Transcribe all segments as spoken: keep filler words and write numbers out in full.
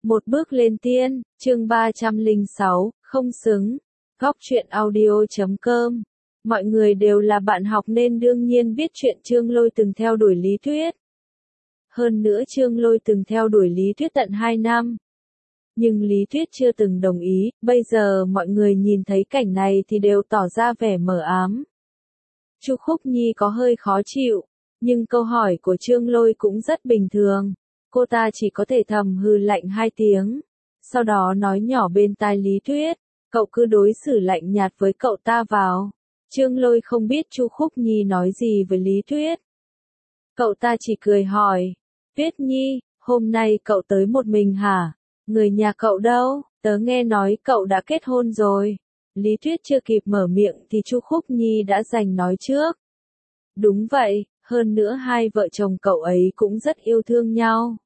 Một bước lên tiên, chương ba trăm lẻ sáu, không xứng. Góc truyện audio chấm com. Mọi người đều là bạn học nên đương nhiên biết chuyện Trương Lôi từng theo đuổi Lý Tuyết. Hơn nữa Trương Lôi từng theo đuổi Lý Tuyết tận hai năm. Nhưng Lý Tuyết chưa từng đồng ý, bây giờ mọi người nhìn thấy cảnh này thì đều tỏ ra vẻ mờ ám. Chu Khúc Nhi có hơi khó chịu, nhưng câu hỏi của Trương Lôi cũng rất bình thường. Cô ta chỉ có thể thầm hừ lạnh hai tiếng, sau đó nói nhỏ bên tai Lý Tuyết, cậu cứ đối xử lạnh nhạt với cậu ta vào. Trương Lôi không biết Chu Khúc Nhi nói gì với Lý Tuyết. Cậu ta chỉ cười hỏi, Tuyết Nhi, hôm nay cậu tới một mình hả? Người nhà cậu đâu? Tớ nghe nói cậu đã kết hôn rồi. Lý Tuyết chưa kịp mở miệng thì Chu Khúc Nhi đã giành nói trước. Đúng vậy, hơn nữa hai vợ chồng cậu ấy cũng rất yêu thương nhau.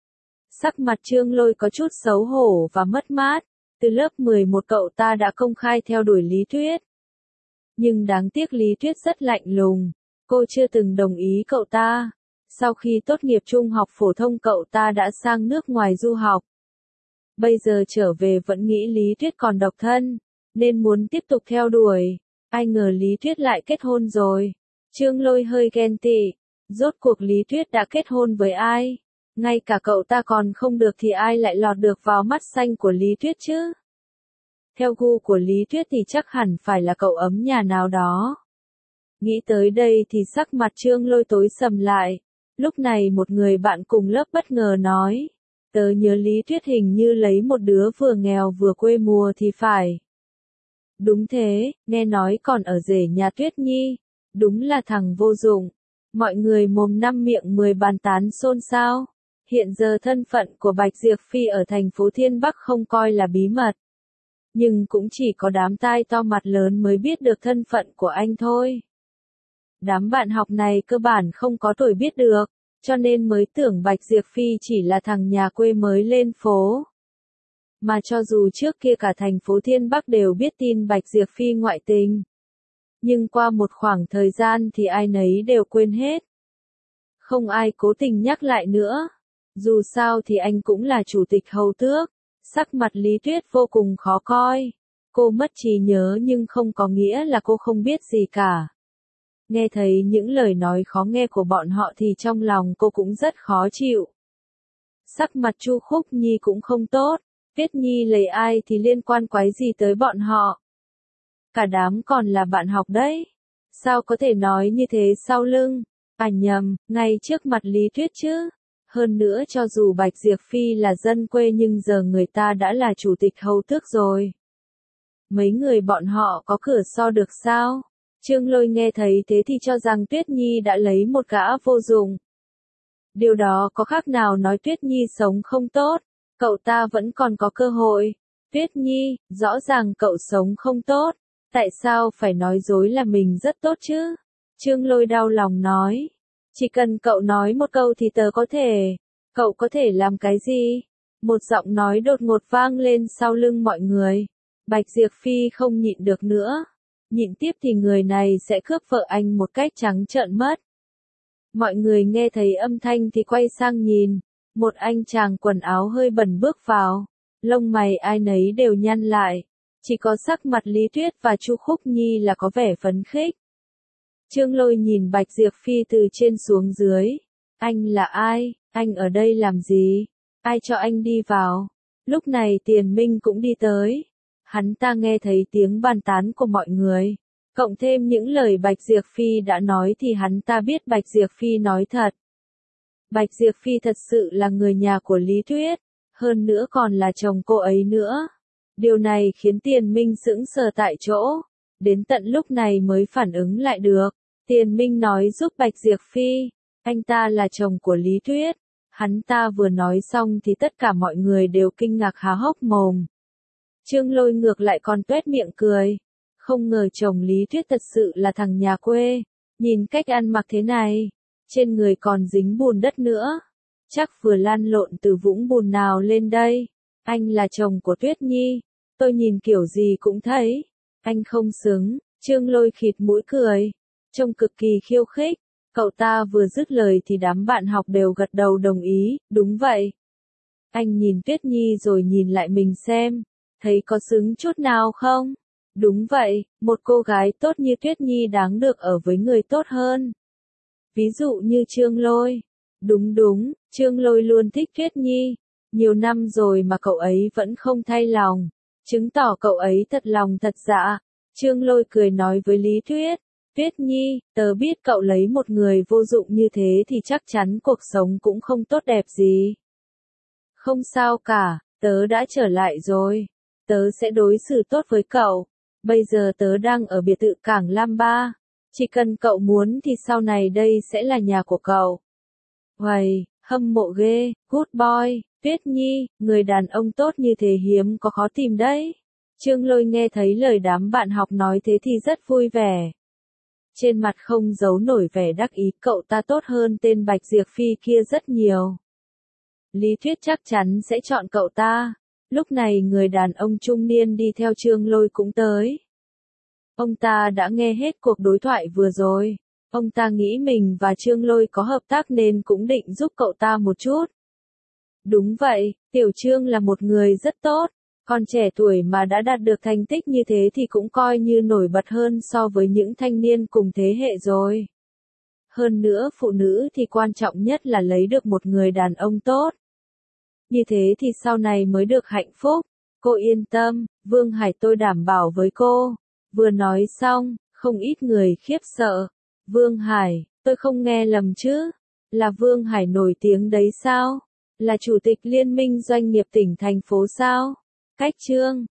Sắc mặt Trương Lôi có chút xấu hổ và mất mát, từ lớp mười một cậu ta đã công khai theo đuổi Lý Tuyết. Nhưng đáng tiếc Lý Tuyết rất lạnh lùng, cô chưa từng đồng ý cậu ta. Sau khi tốt nghiệp trung học phổ thông cậu ta đã sang nước ngoài du học. Bây giờ trở về vẫn nghĩ Lý Tuyết còn độc thân, nên muốn tiếp tục theo đuổi. Ai ngờ Lý Tuyết lại kết hôn rồi. Trương Lôi hơi ghen tị, rốt cuộc Lý Tuyết đã kết hôn với ai? Ngay cả cậu ta còn không được thì ai lại lọt được vào mắt xanh của Lý Tuyết chứ? Theo gu của Lý Tuyết thì chắc hẳn phải là cậu ấm nhà nào đó. Nghĩ tới đây thì sắc mặt Trương Lôi tối sầm lại. Lúc này một người bạn cùng lớp bất ngờ nói, tớ nhớ Lý Tuyết hình như lấy một đứa vừa nghèo vừa quê mùa thì phải. Đúng thế, nghe nói còn ở rể nhà Tuyết Nhi. Đúng là thằng vô dụng. Mọi người mồm năm miệng mười bàn tán xôn xao. Hiện giờ thân phận của Bạch Diệp Phi ở thành phố Thiên Bắc không coi là bí mật. Nhưng cũng chỉ có đám tai to mặt lớn mới biết được thân phận của anh thôi. Đám bạn học này cơ bản không có tuổi biết được, cho nên mới tưởng Bạch Diệp Phi chỉ là thằng nhà quê mới lên phố. Mà cho dù trước kia cả thành phố Thiên Bắc đều biết tin Bạch Diệp Phi ngoại tình. Nhưng qua một khoảng thời gian thì ai nấy đều quên hết. Không ai cố tình nhắc lại nữa. Dù sao thì anh cũng là chủ tịch hầu tước. Sắc mặt Lý Tuyết vô cùng khó coi. Cô mất trí nhớ nhưng không có nghĩa là cô không biết gì cả. Nghe thấy những lời nói khó nghe của bọn họ thì trong lòng cô cũng rất khó chịu. Sắc mặt Chu Khúc Nhi cũng không tốt. Tuyết Nhi lấy ai thì liên quan quái gì tới bọn họ. Cả đám còn là bạn học đấy. Sao có thể nói như thế sau lưng? À nhầm, ngay trước mặt Lý Tuyết chứ. Hơn nữa cho dù Bạch Diệp Phi là dân quê nhưng giờ người ta đã là chủ tịch hầu tước rồi. Mấy người bọn họ có cửa so được sao? Trương Lôi nghe thấy thế thì cho rằng Tuyết Nhi đã lấy một gã vô dụng. Điều đó có khác nào nói Tuyết Nhi sống không tốt, cậu ta vẫn còn có cơ hội. Tuyết Nhi, rõ ràng cậu sống không tốt, tại sao phải nói dối là mình rất tốt chứ? Trương Lôi đau lòng nói. Chỉ cần cậu nói một câu thì tớ có thể. Cậu có thể làm cái gì? Một giọng nói đột ngột vang lên sau lưng mọi người. Bạch Diệp Phi không nhịn được nữa. Nhịn tiếp thì người này sẽ cướp vợ anh một cách trắng trợn mất. Mọi người nghe thấy âm thanh thì quay sang nhìn. Một anh chàng quần áo hơi bẩn bước vào. Lông mày ai nấy đều nhăn lại. Chỉ có sắc mặt Lý Tuyết và Chu Khúc Nhi là có vẻ phấn khích. Trương Lôi nhìn Bạch Diệp Phi từ trên xuống dưới. Anh là ai? Anh ở đây làm gì? Ai cho anh đi vào? Lúc này Tiền Minh cũng đi tới. Hắn ta nghe thấy tiếng bàn tán của mọi người. Cộng thêm những lời Bạch Diệp Phi đã nói thì hắn ta biết Bạch Diệp Phi nói thật. Bạch Diệp Phi thật sự là người nhà của Lý Tuyết. Hơn nữa còn là chồng cô ấy nữa. Điều này khiến Tiền Minh sững sờ tại chỗ. Đến tận lúc này mới phản ứng lại được. Tiền Minh nói giúp Bạch Diệp Phi. Anh ta là chồng của Lý Tuyết. Hắn ta vừa nói xong thì tất cả mọi người đều kinh ngạc há hốc mồm. Trương Lôi ngược lại còn tuét miệng cười. Không ngờ chồng Lý Tuyết thật sự là thằng nhà quê. Nhìn cách ăn mặc thế này. Trên người còn dính bùn đất nữa. Chắc vừa lăn lộn từ vũng bùn nào lên đây. Anh là chồng của Tuyết Nhi. Tôi nhìn kiểu gì cũng thấy. Anh không xứng. Trương Lôi khịt mũi cười. Trông cực kỳ khiêu khích. Cậu ta vừa dứt lời thì đám bạn học đều gật đầu đồng ý. Đúng vậy. Anh nhìn Tuyết Nhi rồi nhìn lại mình xem, thấy có xứng chút nào không? Đúng vậy, một cô gái tốt như Tuyết Nhi đáng được ở với người tốt hơn. Ví dụ như Trương Lôi. Đúng đúng, Trương Lôi luôn thích Tuyết Nhi. Nhiều năm rồi mà cậu ấy vẫn không thay lòng. Chứng tỏ cậu ấy thật lòng thật dạ. Trương Lôi cười nói với Lý Tuyết. Tuyết Nhi, tớ biết cậu lấy một người vô dụng như thế thì chắc chắn cuộc sống cũng không tốt đẹp gì. Không sao cả, tớ đã trở lại rồi. Tớ sẽ đối xử tốt với cậu. Bây giờ tớ đang ở biệt thự Cảng Lam Ba. Chỉ cần cậu muốn thì sau này đây sẽ là nhà của cậu. Uầy, hâm mộ ghê, good boy, Tuyết Nhi, người đàn ông tốt như thế hiếm có khó tìm đấy. Trương Lôi nghe thấy lời đám bạn học nói thế thì rất vui vẻ. Trên mặt không giấu nổi vẻ đắc ý, cậu ta tốt hơn tên Bạch Diệp Phi kia rất nhiều. Lý Thuyết chắc chắn sẽ chọn cậu ta. Lúc này người đàn ông trung niên đi theo Trương Lôi cũng tới. Ông ta đã nghe hết cuộc đối thoại vừa rồi. Ông ta nghĩ mình và Trương Lôi có hợp tác nên cũng định giúp cậu ta một chút. Đúng vậy, Tiểu Trương là một người rất tốt. Còn trẻ tuổi mà đã đạt được thành tích như thế thì cũng coi như nổi bật hơn so với những thanh niên cùng thế hệ rồi. Hơn nữa phụ nữ thì quan trọng nhất là lấy được một người đàn ông tốt. Như thế thì sau này mới được hạnh phúc. Cô yên tâm, Vương Hải tôi đảm bảo với cô. Vừa nói xong, không ít người khiếp sợ. Vương Hải, tôi không nghe lầm chứ? Là Vương Hải nổi tiếng đấy sao? Là chủ tịch Liên minh Doanh nghiệp tỉnh thành phố sao? Cách Trương